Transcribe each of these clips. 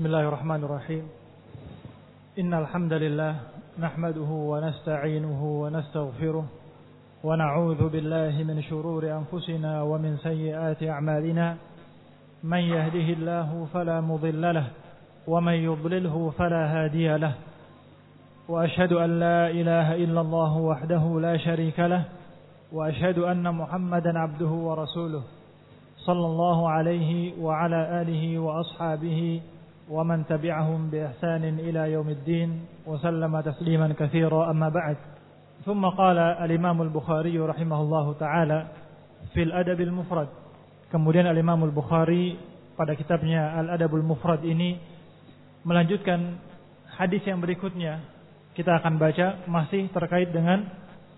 Bismillahirrahmanirrahim. Innal hamdalillah nahmaduhu wa nasta'inuhu wa nastaghfiruh wa na'udzu billahi min shururi anfusina wa min sayyiati a'malina. Man yahdihillahu fala mudilla lahu wa man yudlilhu fala hadiya lahu. Wa ashhadu an la ilaha illallah wahdahu la sharika lahu wa ashhadu anna Muhammadan 'abduhu wa rasuluh. Sallallahu alaihi wa ala alihi wa ashabihi ومن تبعهم بإحسان إلى يوم الدين وسلم تسليما كثيرا أما بعد ثم قال الإمام البخاري رحمه الله تعالى في الأدب المفرد. Kemudian Al-Imam Al-Bukhari pada kitabnya Al-Adabul Mufrad ini melanjutkan hadis yang berikutnya. Kita akan baca masih terkait dengan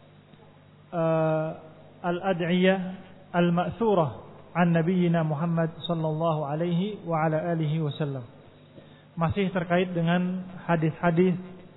al-ad'iyah al-ma'thurah an nabiyyina Muhammad sallallahu alaihi wa ala alihi wasallam. Masih terkait dengan hadis-hadis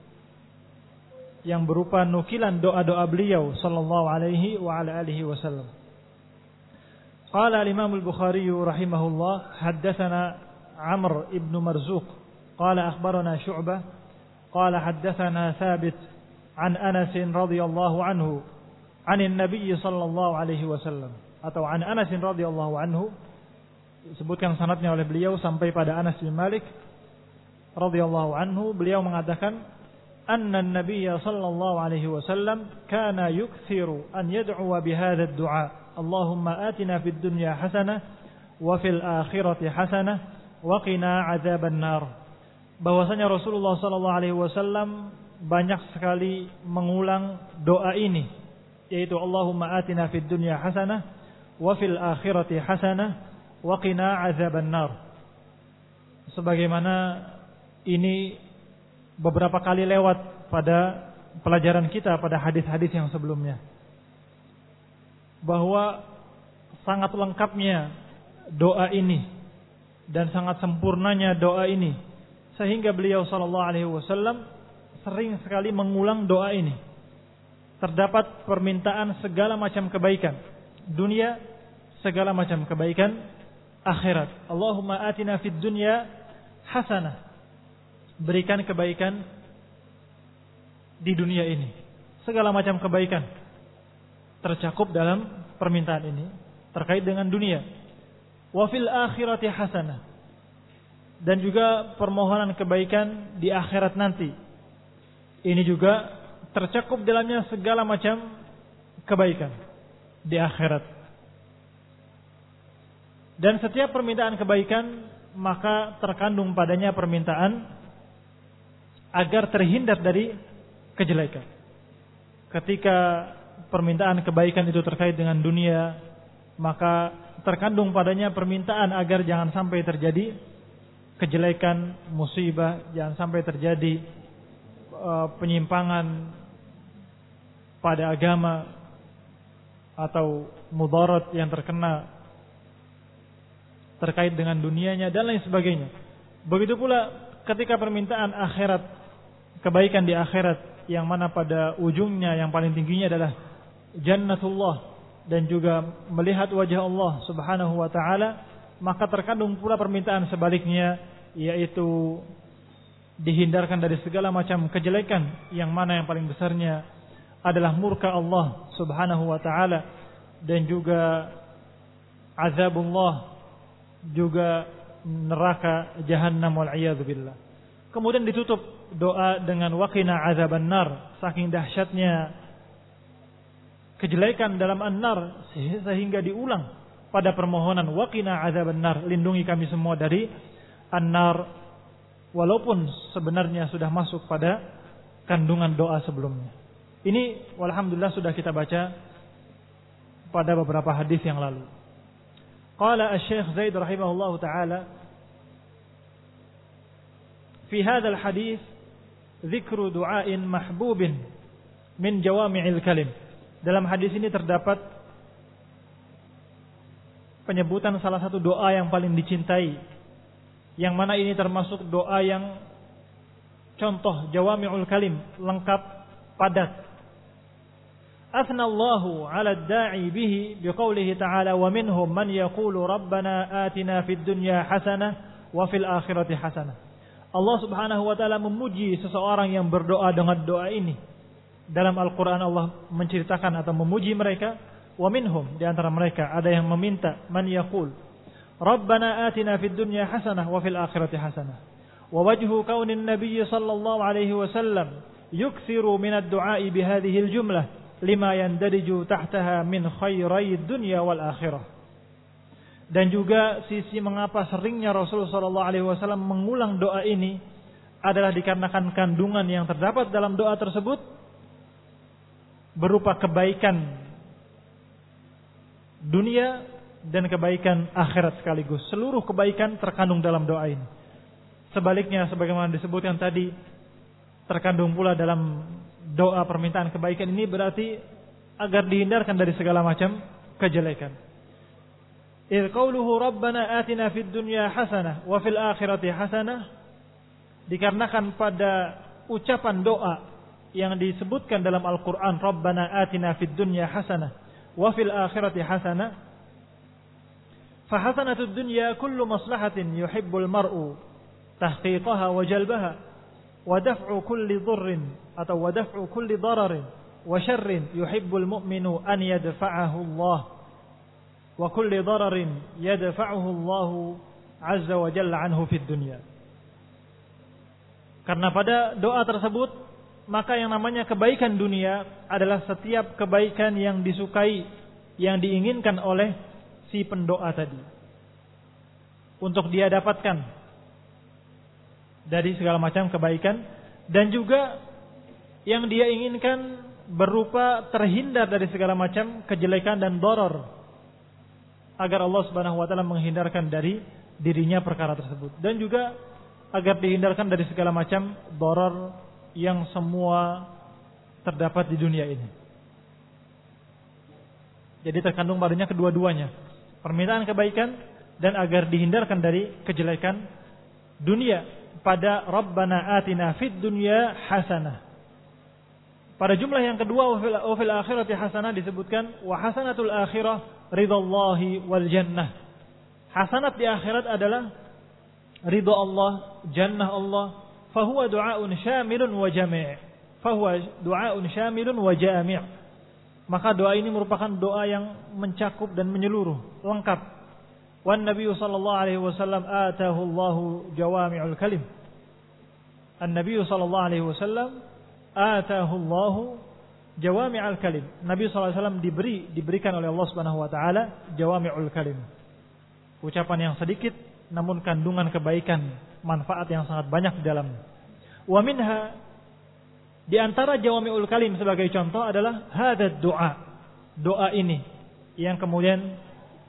yang berupa nukilan doa-doa beliau sallallahu alaihi wa ala alihi wasallam. Qala al-Imam al-Bukhari rahimahullah haddatsana Amr ibn Marzuq qala akhbarana Syu'bah qala haddatsana Thabit an Anas radhiyallahu anhu 'anil Nabiy sallallahu alaihi wasallam atau an Anas radhiyallahu anhu, disebutkan sanadnya oleh beliau sampai pada Anas bin Malik radhiyallahu anhu. Beliau mengatakan anna an-nabiy sallallahu alaihi wasallam kana yukthiru an yad'u bihadha ad-du'a Allahumma atina fid dunya hasanah wa fil akhirati hasanah wa qina adzaban nar. Bahwasanya Rasulullah sallallahu alaihi wasallam banyak sekali mengulang doa ini, yaitu Allahumma atina fid dunya hasanah wa fil akhirati hasanah wa qina adzaban nar. Sebagaimana ini beberapa kali lewat pada pelajaran kita pada hadis-hadis yang sebelumnya, bahwa sangat lengkapnya doa ini dan sangat sempurnanya doa ini, sehingga beliau sallallahu alaihi wasallam sering sekali mengulang doa ini. Terdapat permintaan segala macam kebaikan dunia, segala macam kebaikan akhirat. Allahumma atina fid dunya hasanah, berikan kebaikan di dunia ini. Segala macam kebaikan tercakup dalam permintaan ini terkait dengan dunia. Wa fil akhirati hasanah, dan juga permohonan kebaikan di akhirat nanti. Ini juga tercakup dalamnya segala macam kebaikan di akhirat. Dan setiap permintaan kebaikan maka terkandung padanya permintaan agar terhindar dari kejelekan. Ketika permintaan kebaikan itu terkait dengan dunia, maka terkandung padanya permintaan agar jangan sampai terjadi kejelekan, musibah, jangan sampai terjadi penyimpangan pada agama atau mudarat yang terkena terkait dengan dunianya dan lain sebagainya. Begitu pula ketika permintaan akhirat, kebaikan di akhirat, yang mana pada ujungnya yang paling tingginya adalah jannatullah dan juga melihat wajah Allah subhanahu wa ta'ala, maka terkandung pula permintaan sebaliknya, yaitu dihindarkan dari segala macam kejelekan, yang mana yang paling besarnya adalah murka Allah subhanahu wa ta'ala dan juga azabullah, juga neraka jahannam wal'iyadzu billah. Kemudian ditutup doa dengan waqina azaban nar, saking dahsyatnya kejelekan dalam an-nar sehingga diulang pada permohonan waqina azaban nar, lindungi kami semua dari an-nar, walaupun sebenarnya sudah masuk pada kandungan doa sebelumnya. Ini walhamdulillah sudah kita baca pada beberapa hadis yang lalu. Qala Asy-Syaikh Zaid rahimahullahu taala fi hadzal hadis dzikru du'ain mahbubin min jawami'il kalim. Dalam hadis ini terdapat penyebutan salah satu doa yang paling dicintai, yang mana ini termasuk doa yang contoh jawami'ul kalim, lengkap, padat. Athnallahu 'ala ad-da'i bihi biqaulihi ta'ala wa minhum man yaqulu rabbana atina fid dunya hasanah wa fil akhirati hasanah. Allah Subhanahu wa taala memuji seseorang yang berdoa dengan doa ini. Dalam Al-Qur'an Allah menceritakan atau memuji mereka, wa minhum, di antara mereka ada yang meminta, man yaqul Rabbana atina fid dunya hasanah wa fil akhirati hasanah. Wa wajhu kaunin nabiy sallallahu alaihi wasallam yukthiru min ad-du'a'i bi hadhihi al-jumlah lima yandariju tahtaha min khairai dunya wal akhirah. Dan juga sisi mengapa seringnya Rasul sallallahu alaihi wasallam mengulang doa ini adalah dikarenakan kandungan yang terdapat dalam doa tersebut berupa kebaikan dunia dan kebaikan akhirat sekaligus. Seluruh kebaikan terkandung dalam doa ini. Sebaliknya sebagaimana disebutkan tadi, terkandung pula dalam doa permintaan kebaikan ini berarti agar dihindarkan dari segala macam kejelekan. Idz qauluhu rabbana atina fid dunya hasanah wa fil akhirati hasanah, dikarenakan pada ucapan doa yang disebutkan dalam Al-Qur'an rabbana atina fid dunya hasanah wa fil akhirati hasanah, fa hasanatud dunya kullu maslahatin yuhibbul mar'u tahqiqaha wa jalbaha wa daf'u kulli dhurrin atau wa daf'u kulli dararin wa syarrin yuhibbul mu'minu an yadfa'ahu Allah wa kulli dararin yadfa'uhu Allah azza wa jalla anhu fid dunya. Karena pada doa tersebut maka yang namanya kebaikan dunia adalah setiap kebaikan yang disukai, yang diinginkan oleh si pendoa tadi untuk dia dapatkan dari segala macam kebaikan, dan juga yang dia inginkan berupa terhindar dari segala macam kejelekan dan doror, agar Allah Subhanahu wa taala menghindarkan dari dirinya perkara tersebut, dan juga agar dihindarkan dari segala macam doror yang semua terdapat di dunia ini. Jadi terkandung padanya kedua-duanya, permintaan kebaikan dan agar dihindarkan dari kejelekan dunia. Pada Rabbana atina fid dunya hasanah. Pada jumlah yang kedua wa fil akhirati hasanah disebutkan wa hasanatul akhirah ridallahi wal jannah. Hasanat di akhirat adalah ridha Allah, jannah Allah. Fahuwa du'aun syamilun wa jami'. Fahuwa du'aun syamilun wa jami'. Maka doa ini merupakan doa yang mencakup dan menyeluruh, lengkap. Wan Nabi sallallahu alaihi wasallam atahu Allahu jawami'ul kalim. An-Nabi sallallahu alaihi wasallam atahu Allahu jawami'ul kalim. Nabi sallallahu alaihi wasallam diberikan oleh Allah Subhanahu wa taala jawami'ul kalim. Ucapan yang sedikit namun kandungan kebaikan, manfaat yang sangat banyak di dalamnya. Wa minha, di antara jawami'ul kalim sebagai contoh adalah hadad doa. Doa ini yang kemudian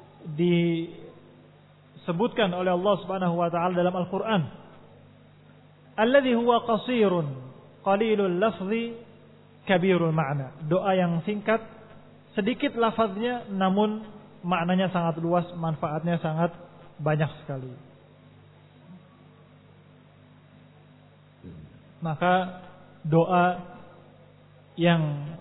disebutkan oleh Allah Subhanahu wa taala dalam Al-Qur'an. Alladzi huwa qasirun qalilul lafzi kabirul ma'na. Doa yang singkat, sedikit lafaznya namun maknanya sangat luas, manfaatnya sangat banyak sekali. Maka doa yang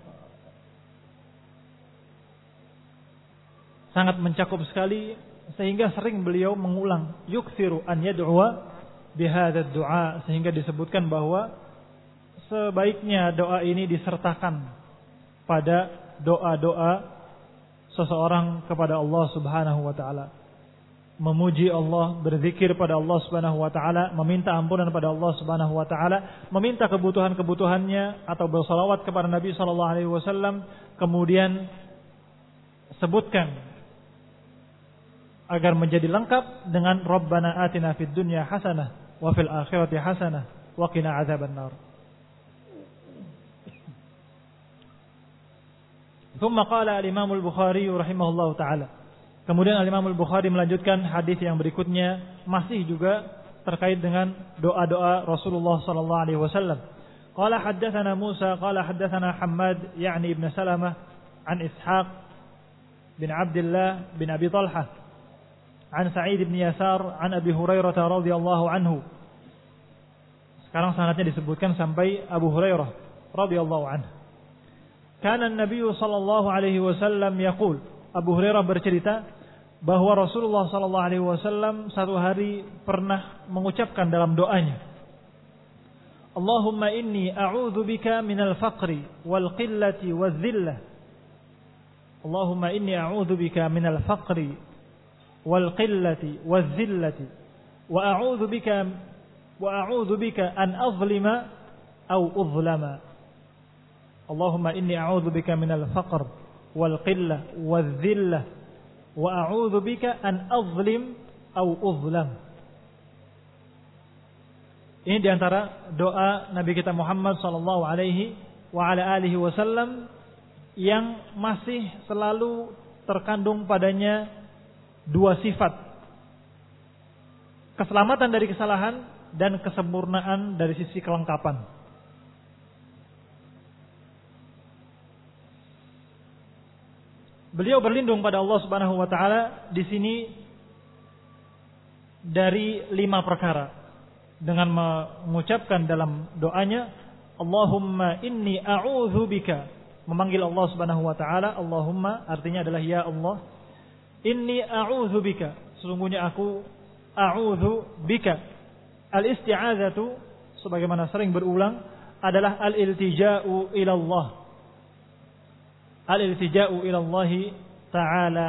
sangat mencakup sekali sehingga sering beliau mengulang yukthiru an yad'uwa bihadzal du'a, sehingga disebutkan bahwa sebaiknya doa ini disertakan pada doa-doa seseorang kepada Allah Subhanahu wa taala. Memuji Allah, berzikir pada Allah Subhanahu wa taala, meminta ampunan pada Allah Subhanahu wa taala, meminta kebutuhan-kebutuhannya atau bersalawat kepada Nabi sallallahu alaihi wasallam, kemudian sebutkan agar menjadi lengkap dengan Rabbana atina fid dunya hasanah wa fil akhirati hasanah wa qina adzabannar. Thumma qala al-Imam al-Bukhari rahimahullahu taala. Kemudian al-Imam al-Bukhari melanjutkan hadis yang berikutnya, masih juga terkait dengan doa-doa Rasulullah sallallahu alaihi wasallam. Qala haddatsana Musa qala haddatsana Hammad yani ibn Salamah an Ishaq bin Abdullah bin Abi Talha an Sa'id bin Yasar an Abi Hurairah radhiyallahu anhu. Sekarang sanadnya disebutkan sampai Abu Hurairah radhiyallahu anhu. Kana an-nabiy sallallahu alaihi wasallam yaqul, Abu Hurairah bercerita bahwa Rasulullah sallallahu alaihi wasallam satu hari pernah mengucapkan dalam doanya, Allahumma inni a'udzu bika minal faqri wal qillati wadh-dhillah. Allahumma inni a'udzu bika minal faqri wal qillati wadh-dhillati wa a'udzu bika an azlima aw udhlama. Allahumma inni a'udzu bika minal faqr wal qillah wadh-dhillah wa a'udzu bika an azlim aw udhlam. Ini diantara doa Nabi kita Muhammad sallallahu alaihi wa ala alihi wasallam yang masih selalu terkandung padanya dua sifat. Keselamatan dari kesalahan dan kesempurnaan dari sisi kelengkapan. Beliau berlindung pada Allah Subhanahu wa taala di sini dari 5 perkara dengan mengucapkan dalam doanya Allahumma inni a'udzu bika, memanggil Allah Subhanahu wa taala. Allahumma artinya adalah ya Allah, inni a'udzu bika, sesungguhnya aku a'udzu bika. Al-isti'adzatu sebagaimana sering berulang adalah al-iltija'u ila Allah. Al-iltija'u ila Allah ta'ala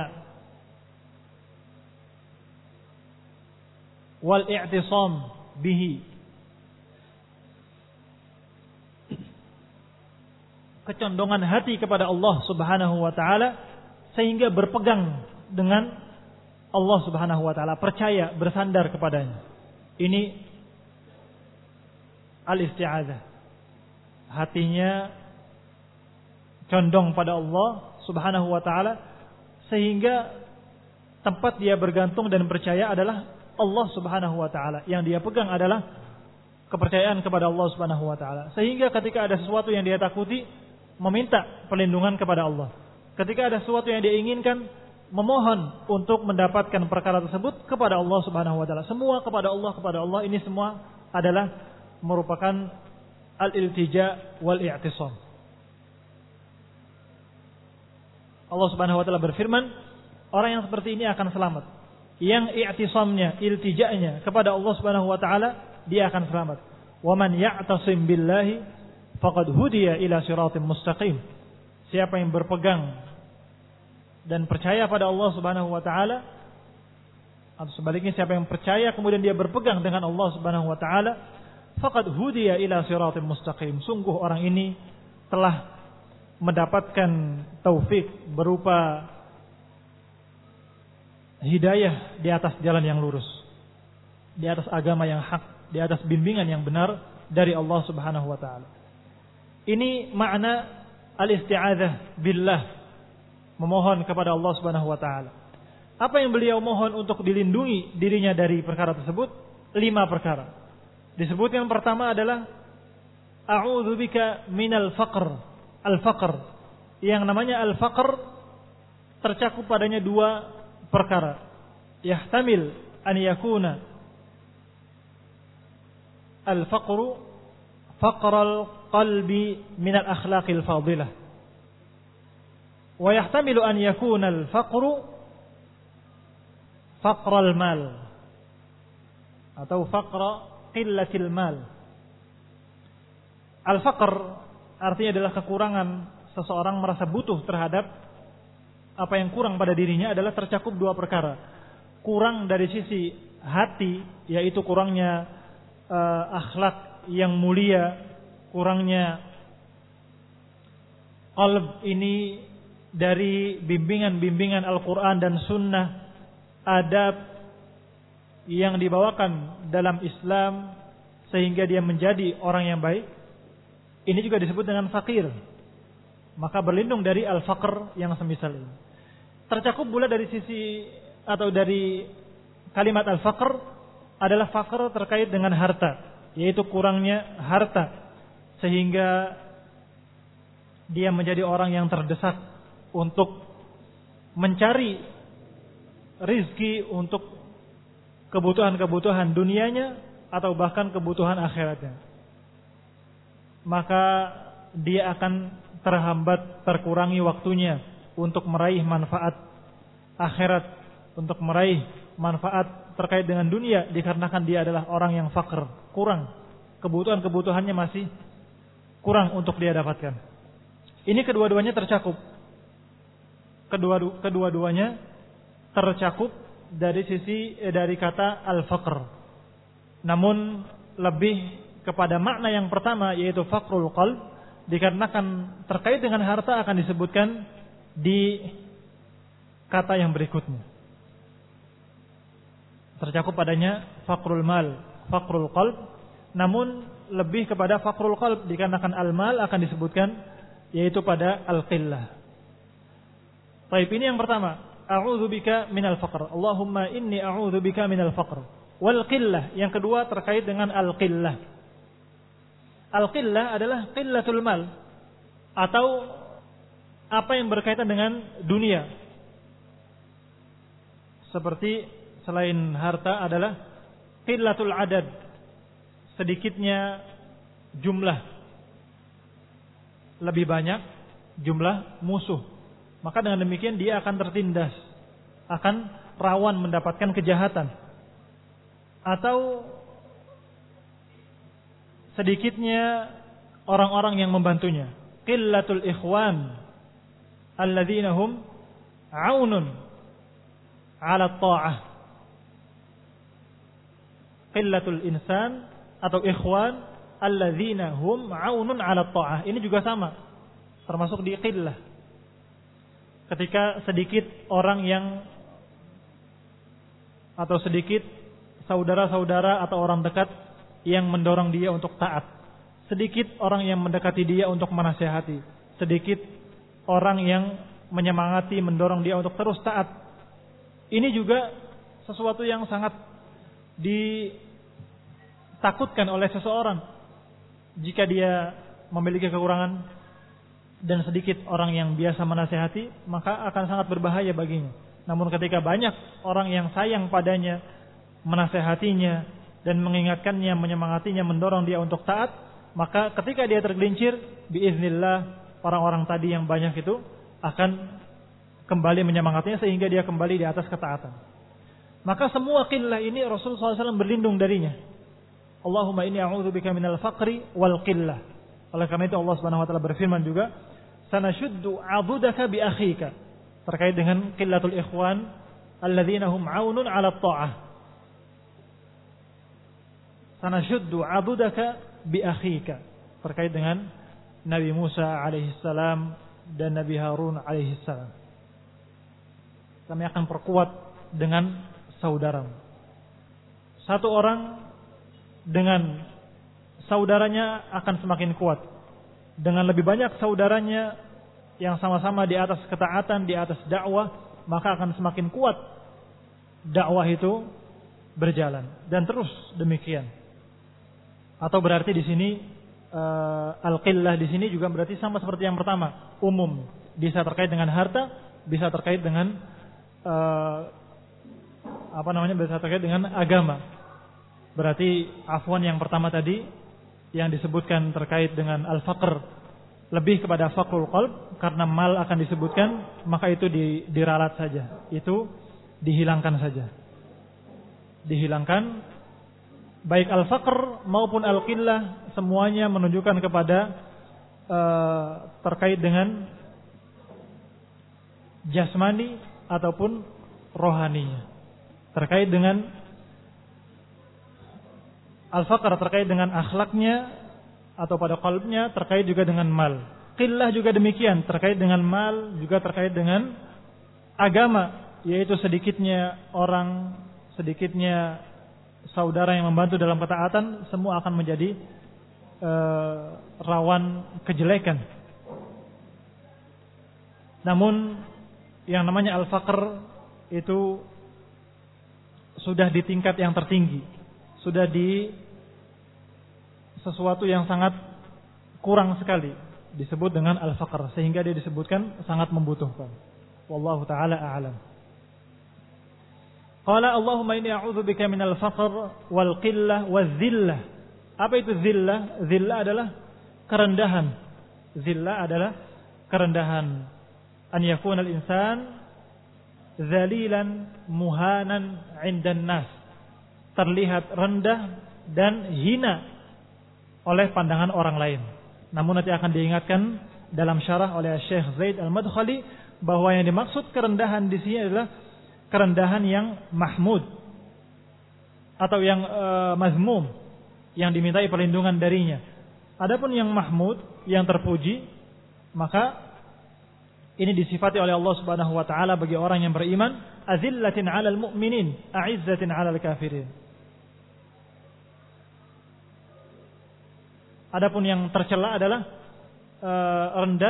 wal i'tisam bihi. Kecondongan hati kepada Allah Subhanahu wa taala sehingga berpegang dengan Allah Subhanahu wa taala, percaya, bersandar kepadanya. Ini al-isti'adzah. Hatinya condong pada Allah Subhanahu wa taala sehingga tempat dia bergantung dan percaya adalah Allah Subhanahu wa taala. Yang dia pegang adalah kepercayaan kepada Allah Subhanahu wa taala. Sehingga ketika ada sesuatu yang dia takuti, meminta perlindungan kepada Allah. Ketika ada sesuatu yang dia inginkan, memohon untuk mendapatkan perkara tersebut kepada Allah Subhanahu wa taala. Semua kepada Allah, ini semua adalah merupakan al-iltija wal i'tisam. Allah Subhanahu wa taala berfirman, orang yang seperti ini akan selamat. Yang i'tisamnya, iltija'nya kepada Allah Subhanahu wa taala, dia akan selamat. Wa man ya'tasim billahi faqad hudiya ila siratim mustaqim. Siapa yang berpegang dan percaya pada Allah Subhanahu wa taala, atau sebaliknya siapa yang percaya kemudian dia berpegang dengan Allah Subhanahu wa taala, faqad hudiya ila siratim mustaqim. Sungguh orang ini telah mendapatkan taufik berupa hidayah di atas jalan yang lurus, di atas agama yang hak, di atas bimbingan yang benar dari Allah Subhanahu wa taala. Ini makna al-isti'adzah billah, memohon kepada Allah Subhanahu wa taala. Apa yang beliau mohon untuk dilindungi dirinya dari perkara tersebut? 5 perkara. Disebut yang pertama adalah a'udzu bika minal faqr. Al-faqr, yang namanya al-faqr tercakup padanya 2 perkara. Yahtamil an yakuna al-faqru faqral qalbi min al-akhlaqil fadilah. Wa yahtamilu an yakuna al-faqru faqral mal atau faqra qillatil mal. Al-faqr artinya adalah kekurangan, seseorang merasa butuh terhadap apa yang kurang pada dirinya, adalah tercakup 2 perkara. Kurang dari sisi hati, yaitu kurangnya akhlak yang mulia, kurangnya qalb ini dari bimbingan-bimbingan Al-Quran dan Sunnah, adab yang dibawakan dalam Islam sehingga dia menjadi orang yang baik. Ini juga disebut dengan fakir. Maka berlindung dari al-faqr yang semisal ini. Tercakup pula dari sisi atau dari kalimat al-faqr adalah faqr terkait dengan harta, yaitu kurangnya harta sehingga dia menjadi orang yang terdesak untuk mencari rizki untuk kebutuhan-kebutuhan dunianya atau bahkan kebutuhan akhiratnya. Maka dia akan terhambat, terkurangi waktunya untuk meraih manfaat akhirat, untuk meraih manfaat terkait dengan dunia, dikarenakan dia adalah orang yang fakir, kurang kebutuhan-kebutuhannya masih kurang untuk dia dapatkan. Ini kedua-duanya tercakup. Kedua-duanya tercakup dari kata al-faqr. Namun lebih kepada makna yang pertama, yaitu faqrul qalb, dikarenakan terkait dengan harta akan disebutkan di kata yang berikutnya. Tercakup padanya faqrul mal, faqrul qalb, namun lebih kepada faqrul qalb dikarenakan al-mal akan disebutkan yaitu pada al-qillah. Baik, ini yang pertama, a'udzubika minal faqr. Allahumma inni a'udzubika minal faqr. Wal qillah, yang kedua terkait dengan al-qillah. Al-qillah adalah qillatul mal, atau apa yang berkaitan dengan dunia. Seperti selain harta adalah qillatul adad, sedikitnya jumlah, lebih banyak jumlah musuh. Maka dengan demikian dia akan tertindas, akan rawan mendapatkan kejahatan. Atau sedikitnya orang-orang yang membantunya. Qillatul ikhwan alladzina hum aunun 'ala ta'ah. Qillatul insan atau ikhwan alladzina hum aunun 'ala ta'ah. Ini juga sama, termasuk di qillah. Ketika sedikit orang yang atau sedikit saudara-saudara atau orang dekat yang mendorong dia untuk taat, sedikit orang yang mendekati dia untuk menasihati, sedikit orang yang menyemangati, mendorong dia untuk terus taat. Ini juga sesuatu yang sangat ditakutkan oleh seseorang. Jika dia memiliki kekurangan dan sedikit orang yang biasa menasihati, maka akan sangat berbahaya baginya. Namun ketika banyak orang yang sayang padanya, menasihatinya dan mengingatkannya, menyemangatinya, mendorong dia untuk taat, maka ketika dia tergelincir, biiznillah orang-orang tadi yang banyak itu akan kembali menyemangatinya sehingga dia kembali di atas ketaatan. Maka semua qillah ini Rasulullah SAW berlindung darinya. Allahumma inni a'udzubika minal faqri wal qillah. Oleh karena itu Allah Subhanahu wa taala berfirman juga, sanashuddu 'adudaka bi akhika, terkait dengan qillatul ikhwan alladzina hum 'aunun 'ala ta'ah. Sanashuddu 'adudaka bi akhika, terkait dengan Nabi Musa alaihi salam dan Nabi Harun alaihi salam. Kami akan perkuat dengan saudaramu. Satu orang dengan saudaranya akan semakin kuat. Dengan lebih banyak saudaranya yang sama-sama di atas ketaatan, di atas dakwah, maka akan semakin kuat dakwah itu berjalan. Dan terus demikian. Atau berarti di sini al-qillah di sini juga berarti sama seperti yang pertama, umum. Bisa terkait dengan harta, bisa terkait dengan bisa terkait dengan agama. Berarti afwan yang pertama tadi yang disebutkan terkait dengan al-faqr lebih kepada faqrul qalb, karena mal akan disebutkan, maka itu diralat saja, itu dihilangkan saja. Dihilangkan baik al-faqr maupun al-qillah, semuanya menunjukkan kepada terkait dengan jasmani ataupun rohani. Terkait dengan al-faqr terkait dengan akhlaknya atau pada qalbnya, terkait juga dengan mal. Qillah juga demikian, terkait dengan mal, juga terkait dengan agama, yaitu sedikitnya orang, sedikitnya saudara yang membantu dalam ketaatan, semua akan menjadi rawan kejelekan. Namun yang namanya al-faqr itu sudah di tingkat yang tertinggi, sudah di sesuatu yang sangat kurang sekali disebut dengan al-faqr, sehingga dia disebutkan sangat membutuhkan. Wallahu taala a'lam. Qala Allahumma inni a'udzubika minal faqr wal qillah waz zillah. Apa itu zillah? Zillah adalah kerendahan. Zillah adalah kerendahan. An yakuna al-insan dzalilan muhanan 'indan nas. Terlihat rendah dan hina oleh pandangan orang lain. Namun nanti akan diingatkan dalam syarah oleh Syekh Zaid Al-Madkhali bahwa yang dimaksud kerendahan di sini adalah kerendahan yang mahmud atau yang mazmum, yang dimintai perlindungan darinya. Adapun yang mahmud, yang terpuji, maka ini disifati oleh Allah Subhanahu wa taala bagi orang yang beriman, azillatin 'alal mu'minin, a'izzatin 'alal kafirin. Adapun yang tercela adalah rendah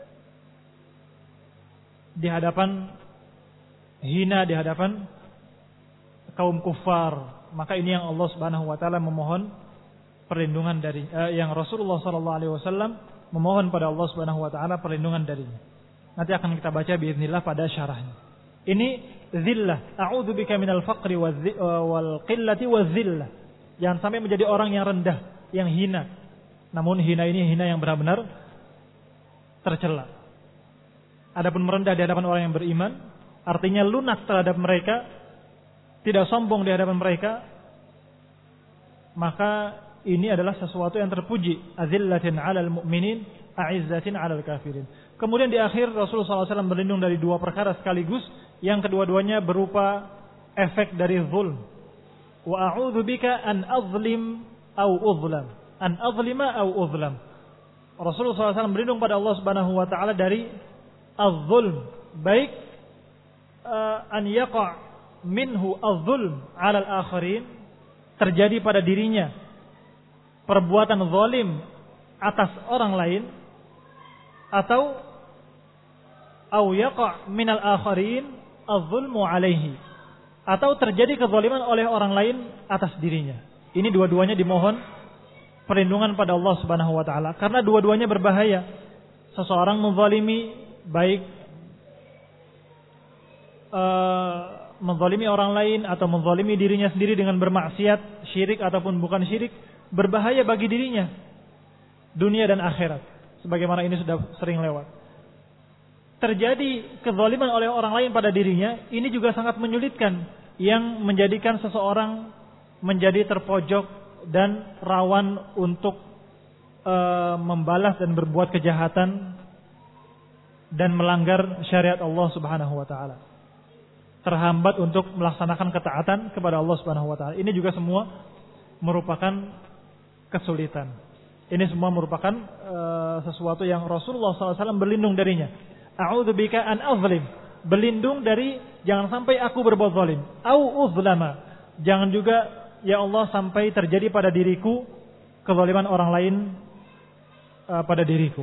di hadapan, hina di hadapan kaum kufar. Maka ini yang Allah Subhanahu wa taala memohon perlindungan dari yang Rasulullah sallallahu alaihi wasallam memohon pada Allah Subhanahu wa taala perlindungan darinya. Nanti akan kita baca biiznillah pada syarahnya. Ini zillah, a'udzubika minal faqri wal qillati wazillah. Jangan sampai menjadi orang yang rendah, yang hina. Namun hina ini hina yang benar-benar tercela. Adapun merendah di hadapan orang yang beriman, artinya lunak terhadap mereka, tidak sombong di hadapan mereka, maka ini adalah sesuatu yang terpuji. Azillatin 'alal mu'minin, a'izzatin 'alal kafirin. Kemudian di akhir Rasulullah SAW berlindung dari dua perkara sekaligus, yang kedua-duanya berupa efek dari zulm. Wa a'udzubika an azlim au uzlam. An azlima au uzlam. Rasulullah SAW berlindung pada Allah Subhanahu wa taala dari az-zulm, baik an yaqa' minhu az-zulm 'alal akharin, terjadi pada dirinya perbuatan zalim atas orang lain, atau au yaqa' minal akharin az-zulmu 'alaihi, atau terjadi kezaliman oleh orang lain atas dirinya. Ini dua-duanya dimohon perlindungan pada Allah Subhanahu wa taala, karena dua-duanya berbahaya. Seseorang menzalimi, baik menzalimi orang lain atau menzalimi dirinya sendiri dengan bermaksiat, syirik ataupun bukan syirik, berbahaya bagi dirinya dunia dan akhirat, sebagaimana ini sudah sering lewat. Terjadi kezaliman oleh orang lain pada dirinya, ini juga sangat menyulitkan, yang menjadikan seseorang menjadi terpojok dan rawan untuk membalas dan berbuat kejahatan dan melanggar syariat Allah Subhanahu wa taala. Terhambat untuk melaksanakan ketaatan kepada Allah Subhanahu wa taala. Ini juga semua merupakan kesulitan. Ini semua merupakan sesuatu yang Rasulullah SAW berlindung darinya. A'udzubika an azlim, berlindung dari jangan sampai aku berbuat zalim. Au uzlama, jangan juga ya Allah sampai terjadi pada diriku kezaliman orang lain pada diriku.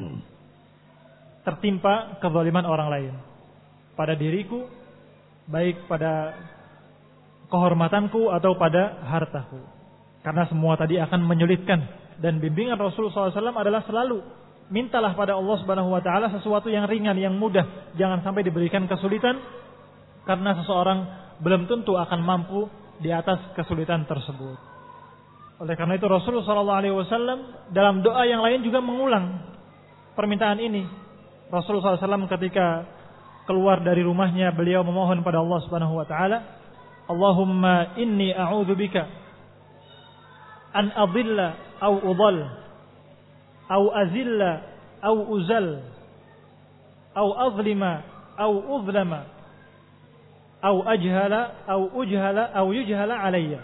Tertimpa kezaliman orang lain pada diriku, baik pada kehormatanku atau pada hartaku. Karena semua tadi akan menyulitkan, dan bimbingan Rasulullah SAW adalah selalu mintalah pada Allah Subhanahu wa taala sesuatu yang ringan, yang mudah, jangan sampai diberikan kesulitan, karena seseorang belum tentu akan mampu di atas kesulitan tersebut. Oleh karena itu Rasulullah SAW dalam doa yang lain juga mengulang permintaan ini. Rasulullah SAW ketika keluar dari rumahnya, beliau memohon pada Allah Subhanahu wa taala, Allahumma inni a'udzubika an adilla au udall au azilla au uzal au azlima au uzlama au ajhala au ujhala au yujhala alayya.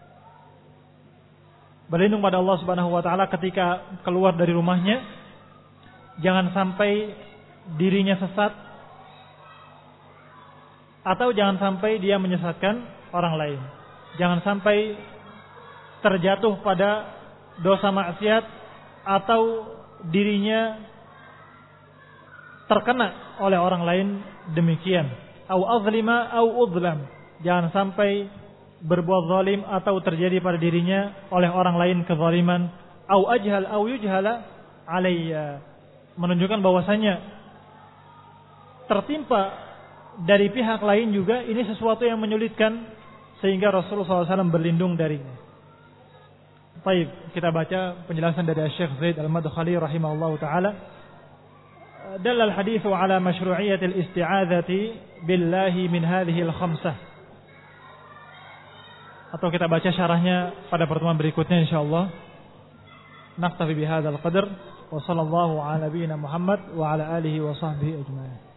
Berlindung pada Allah Subhanahu wa taala ketika keluar dari rumahnya, jangan sampai dirinya sesat atau jangan sampai dia menyesatkan orang lain. Jangan sampai terjatuh pada dosa maksiat atau dirinya terkena oleh orang lain demikian. Au azlima au udlam, jangan sampai berbuat zalim atau terjadi pada dirinya oleh orang lain kezaliman. Au ajhal au yujhala alayya, menunjukkan bahwasanya tertimpa dari pihak lain juga ini sesuatu yang menyulitkan, sehingga Rasulullah SAW berlindung darinya. Baik, kita baca penjelasan dari Syekh Zaid Al-Madkhali rahimahullahu taala. Dalal hadithu ala masyru'iyatil isti'adzati billahi min hadhihi al-khamsah. Atau kita baca syarahnya pada pertemuan berikutnya insyaallah. Naktafi bihadzal qadar wa sallallahu ala nabiyyina Muhammad wa ala alihi wa sahbihi ajma'in.